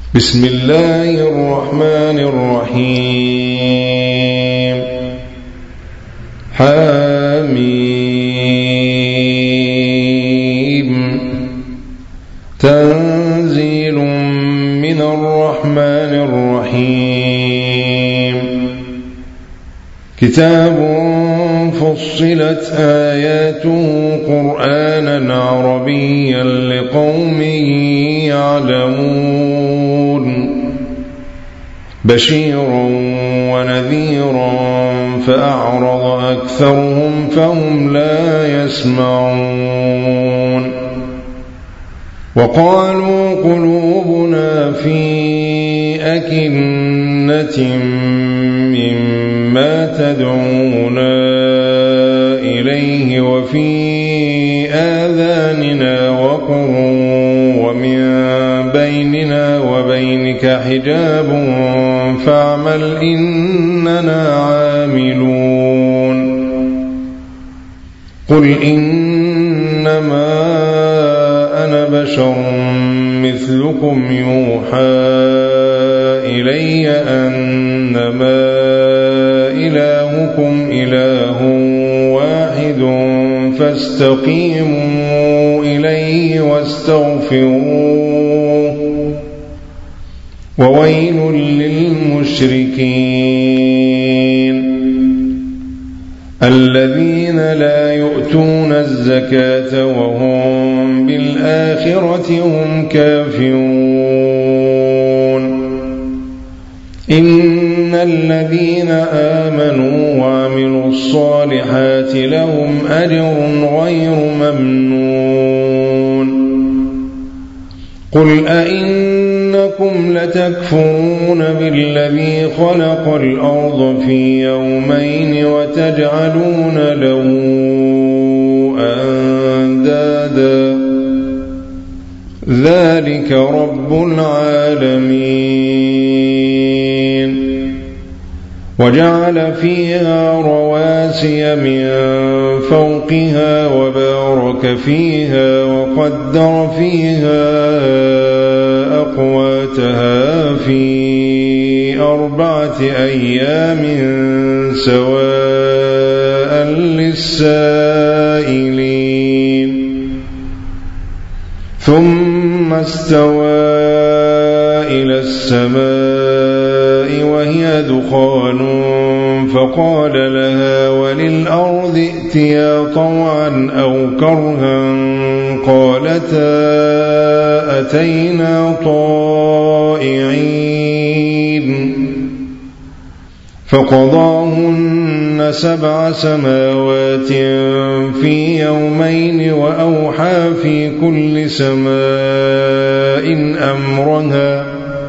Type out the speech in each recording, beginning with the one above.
بسم الله الرحمن الرحيم. حميم. تنزيل من الرحمن الرحيم. كتاب فصلت آياته قرآنا عربيا لقوم يعلمون بشيرا ونذيرا فأعرض أكثرهم فهم لا يسمعون. وقالوا قلوبنا في أكنة مما تدعونا إليه وفي آذاننا وقر ومن بيننا وبينك حجاب فاعمل إننا عاملون. قل إنما أنا بشر مثلكم يوحى إلي أنما إلهكم إله واحد فاستقيموا إليه واستغفروه وويل للمشركين الذين لا يؤتون الزكاة وهم بالآخرة هم كافرون. إن الذين آمنوا وعملوا الصالحات لهم أجر غير ممنون. قل أئنكم لتكفرون بالذي خلق الأرض في يومين وتجعلون له أندادا ذلك رب العالمين. وجعل فيها رواسي من فوقها وبارك فيها وقدر فيها أقواتها في 4 أيام سواء للسائلين. ثم استوى إلى السماء وهي دخان فقال لها وللأرض ائتيا طوعا أو كرها قالتا أتينا طائعين. فقضاهن 7 سماوات في يومين وأوحى في كل سماء أمرها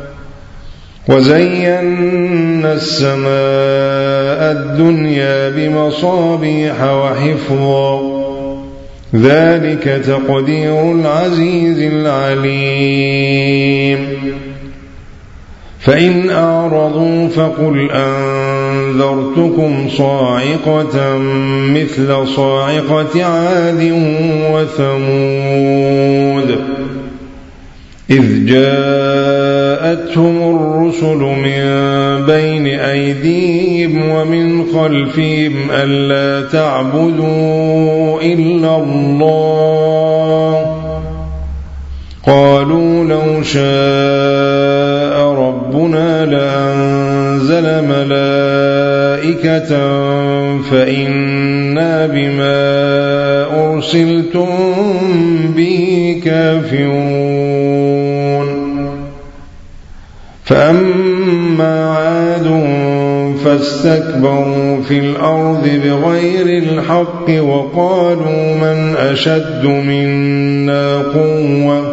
وزينا السماء الدنيا بمصابيح وحفظا ذلك تقدير العزيز العليم. فإن أعرضوا فقل أنذرتكم صاعقة مثل صاعقة عاد وثمود إذ جاءتهم الرسل من بين أيديهم ومن خلفهم ألا تعبدوا إلا الله قالوا لو شاء ربنا لأنزل ملائكة فإنا بما أرسلتم به كافرون. فأما عاد فاستكبروا في الأرض بغير الحق وقالوا من أشد منا قوة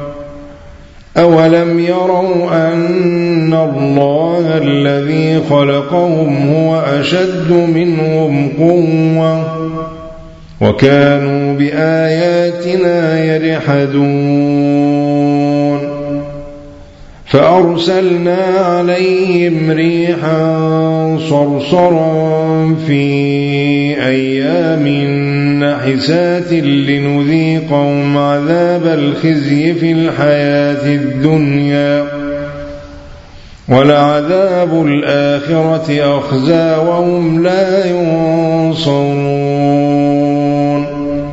أولم يروا أن الله الذي خلقهم هو أشد منهم قوة وكانوا بآياتنا يجحدون. فأرسلنا عليهم ريحا صرصرا في أيام نحسات لنذيقهم عذاب الخزي في الحياة الدنيا ولعذاب الآخرة أخزى وهم لا ينصرون.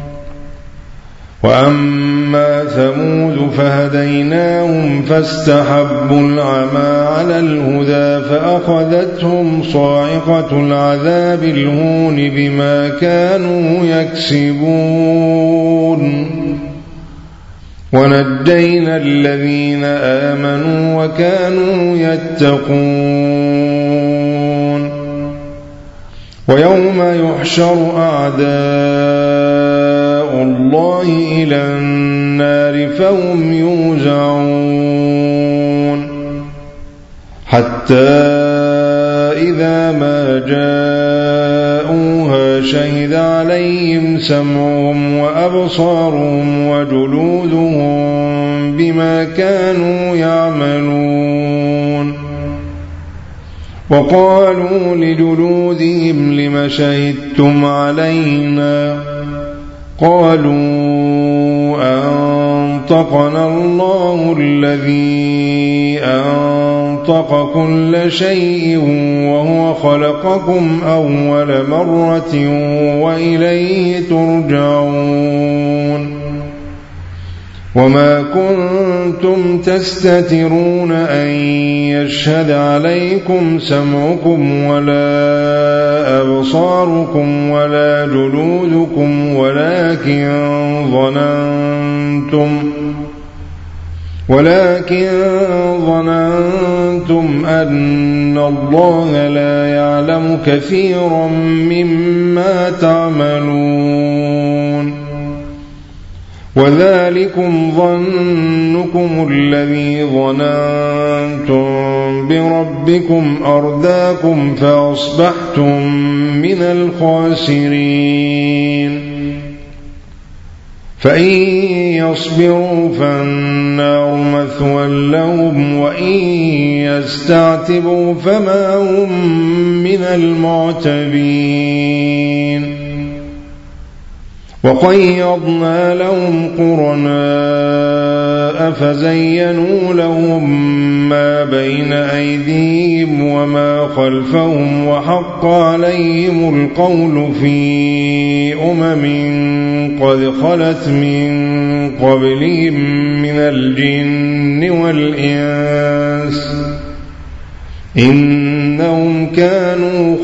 وأما ثمود فهديناهم فاستحبوا العمى على الهدى فأخذتهم صاعقة العذاب الهون بما كانوا يكسبون. ونجينا الذين آمنوا وكانوا يتقون. ويوم يحشر أعداء الله إلى النار فهم يوزعون حتى إذا ما جاءوها شهد عليهم سمعهم وأبصارهم وجلودهم بما كانوا يعملون. وقالوا لجلودهم لم شهدتم علينا؟ قالوا أنطقنا الله الذي أنطق كل شيء وهو خلقكم أول مرة وإليه ترجعون. وما كنتم تستترون أن يشهد عليكم سمعكم ولا أبصاركم ولا جلودكم ولكن ظننتم أن الله لا يعلم كثيرا مما تعملون. وذلكم ظنكم الذي ظننتم بربكم أرداكم فأصبحتم من الخاسرين. فإن يصبروا فالنار مثوى لهم وإن يستعتبوا فما هم من المعتبين. وقيضنا لهم قرناء فزينوا لهم ما بين أيديهم وما خلفهم وحق عليهم القول في قد خلت من قبلهم من الجن والإنس إنهم كانوا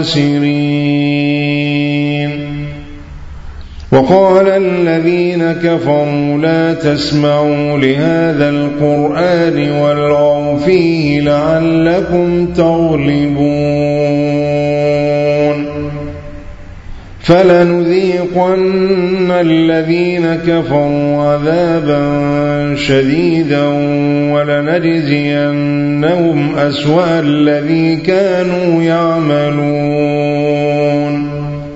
خاسرين. وقال الذين كفروا لا تسمعوا لهذا القرآن والغوا فيه لعلكم تغلبون. فلنذيقن الذين كفروا عذابا شديدا ولنجزينهم أسوأ الذي كانوا يعملون.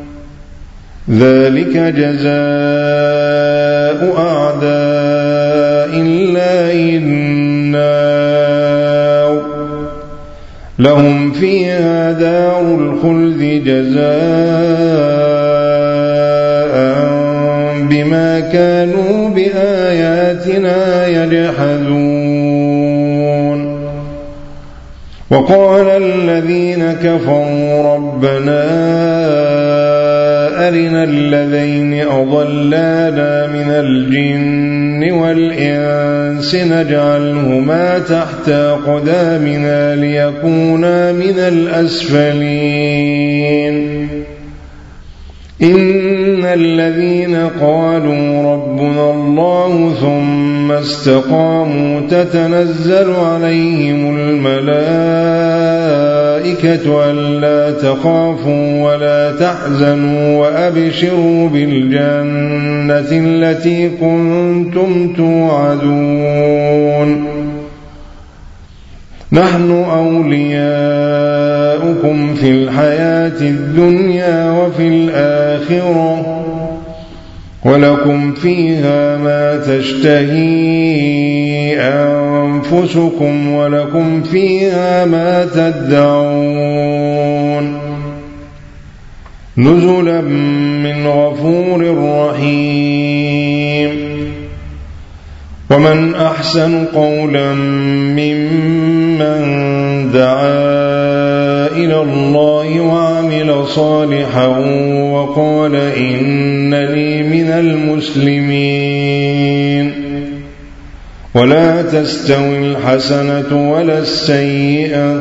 ذلك جزاء أعداء الله النار لهم فيها دار الخلد جزاء بما كانوا بآياتنا يجحدون. وقال الذين كفروا ربنا أرنا الذين أضلانا من الجن والإنس نجعلهما تحت أقدامنا ليكونا من الأسفلين. إن الذين قالوا ربنا الله ثم استقاموا تتنزل عليهم الملائكة ألا تخافوا ولا تحزنوا وأبشروا بالجنة التي كنتم توعدون. نحن أولياؤكم في الحياة الدنيا وفي الآخرة ولكم فيها ما تشتهي أنفسكم ولكم فيها ما تدعون. نزلا من غفور رحيم. ومن أحسن قولا ممن الله وعمل صالحا وقال إنني من المسلمين. ولا تستوي الحسنة ولا السيئة،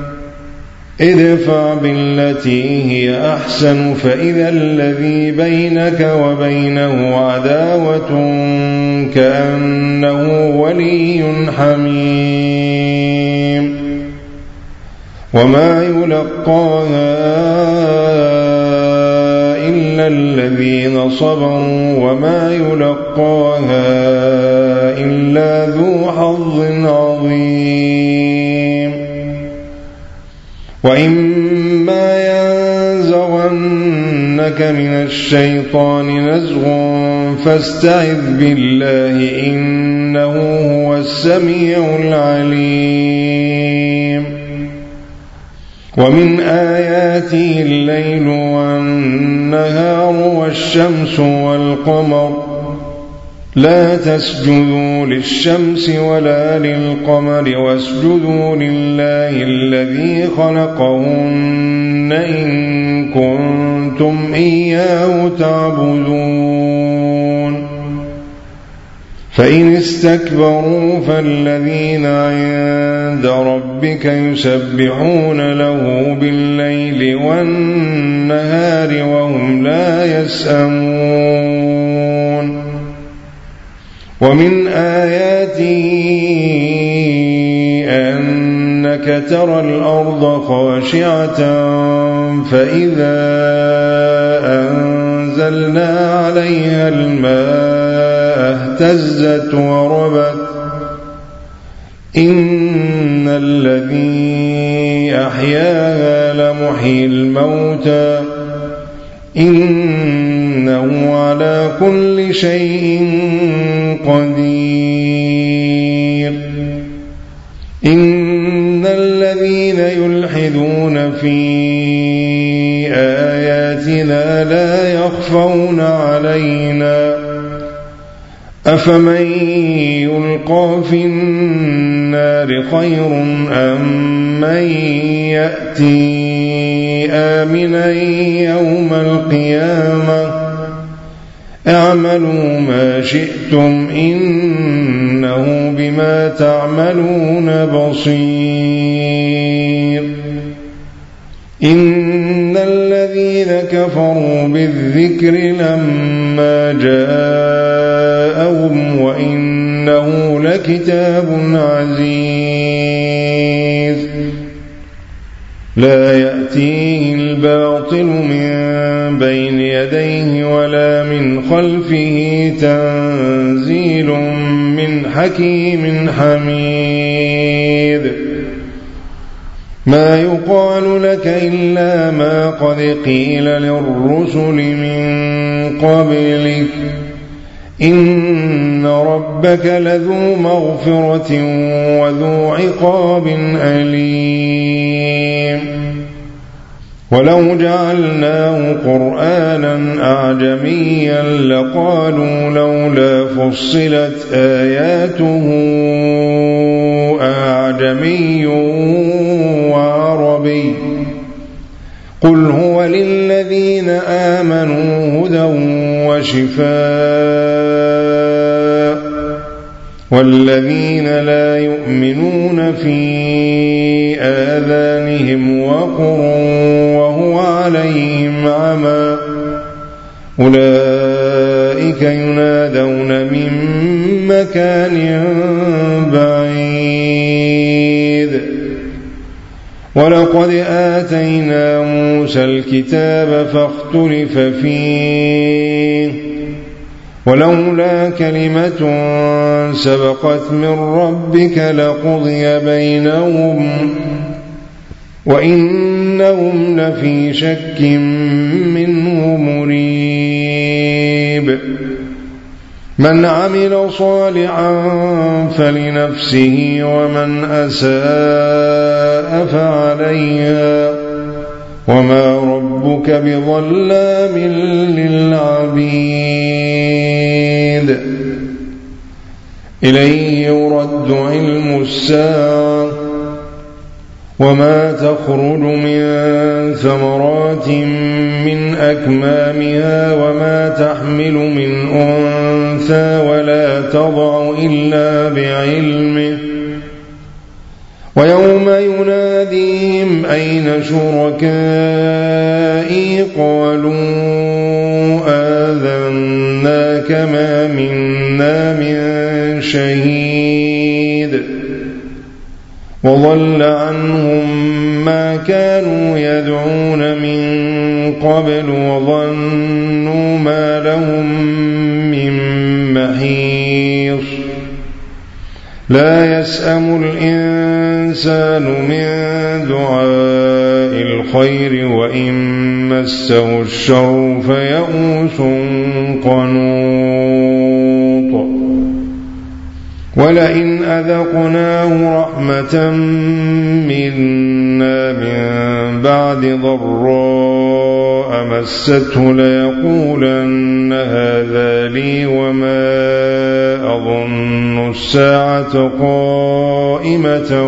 ادفع بالتي هي أحسن فإذا الذي بينك وبينه عداوة كأنه ولي حميم. وما يلقاها إلا الذين صبروا وما يلقاها إلا ذو حظ عظيم. وإما ينزغنك من الشيطان نزغ فاستعذ بالله إنه هو السميع العليم. ومن آياته الليل والنهار والشمس والقمر، لا تسجدوا للشمس ولا للقمر واسجدوا لله الذي خلقهن إن كنتم إياه تعبدون. فإن استكبروا فالذين عند ربك يسبحون له بالليل والنهار وهم لا يسأمون. ومن آياته أنك ترى الأرض خاشعة فإذا أنزلنا عليها الماء اهتزت وربت. إن الذي أحياها لمحيي الموتى إنه على كل شيء قدير. إن الذين يلحدون في آياتنا لا يخفون علينا أفمن يلقى في النار خير أم من يأتي آمنا يوم القيامة اعملوا ما شئتم إنه بما تعملون بصير. إن الذين كفروا بالذكر لما جاءهم وإنه لكتاب عزيز لا يأتيه الباطل من بين يديه ولا من خلفه تنزيل من حكيم حميد. ما يقال لك إلا ما قد قيل للرسل من قبلك إن ربك لذو مغفرة وذو عقاب أليم. ولو جعلناه قرآنا أعجميا لقالوا لولا فصلت آياته أعجمي وعربي قل هو للذين آمنوا هدى وشفاء والذين لا يؤمنون في آذانهم وقر وهو عليهم عمى أولئك ينادون من مكان بعيد. ولقد آتينا موسى الكتاب فاختلف فيه ولولا كلمة سبقت من ربك لقضي بينهم وإنهم لفي شك منه مريب. من عمل صالحا فلنفسه ومن أساء فعليها وما ربك بظلام للعبيد. إليه يرد علم الساعة وما تخرج من ثمرات من أكمامها وما تحمل من أنثى ولا تضع إلا بعلمه ويوم يناديهم أين شركائي قالوا آذناك ما منا من شهيد وضل عنهم ما كانوا يدعون من قبل وظنوا ما لهم من محيص لا يسأم الإنسان من دعاء الخير وإن مسه الشر فيئوس قنوط ولئن أذقناه رحمة منا من بعد ضراء مسته ليقولن هذا لي وما أظن الساعة قائمة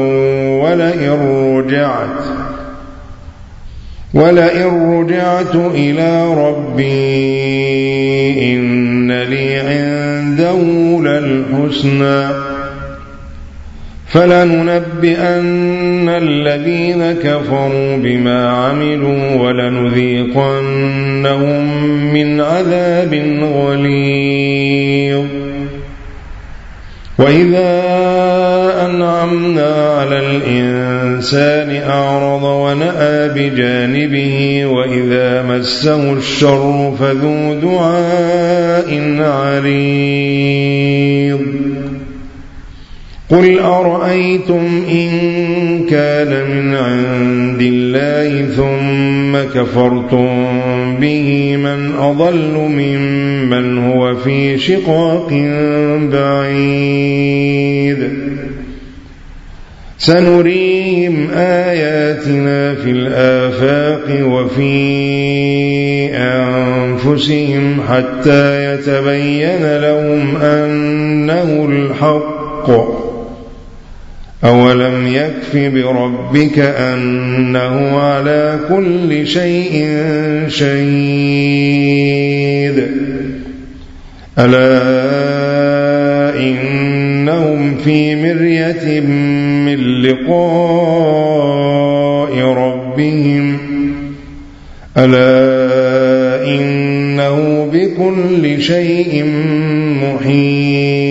ولئن رجعت إلى ربي إن لي عنده للحسنى فلننبئن الذين كفروا بما عملوا ولنذيقنهم من عذاب غليظ وإذا أنعمنا على الإنسان أعرض ونأى بجانبه وإذا مسه الشر فذو دعاء عريض قل أرأيتم إن كان من عند الله ثم كفرتم به من أضل ممن هو في شقاق بعيد سنريهم آياتنا في الآفاق وفي أنفسهم حتى يتبين لهم أنه الحق أولم يكف بربك أنه على كل شيء شهيد ألا إنهم في مرية من لقاء ربهم ألا إنه بكل شيء محيط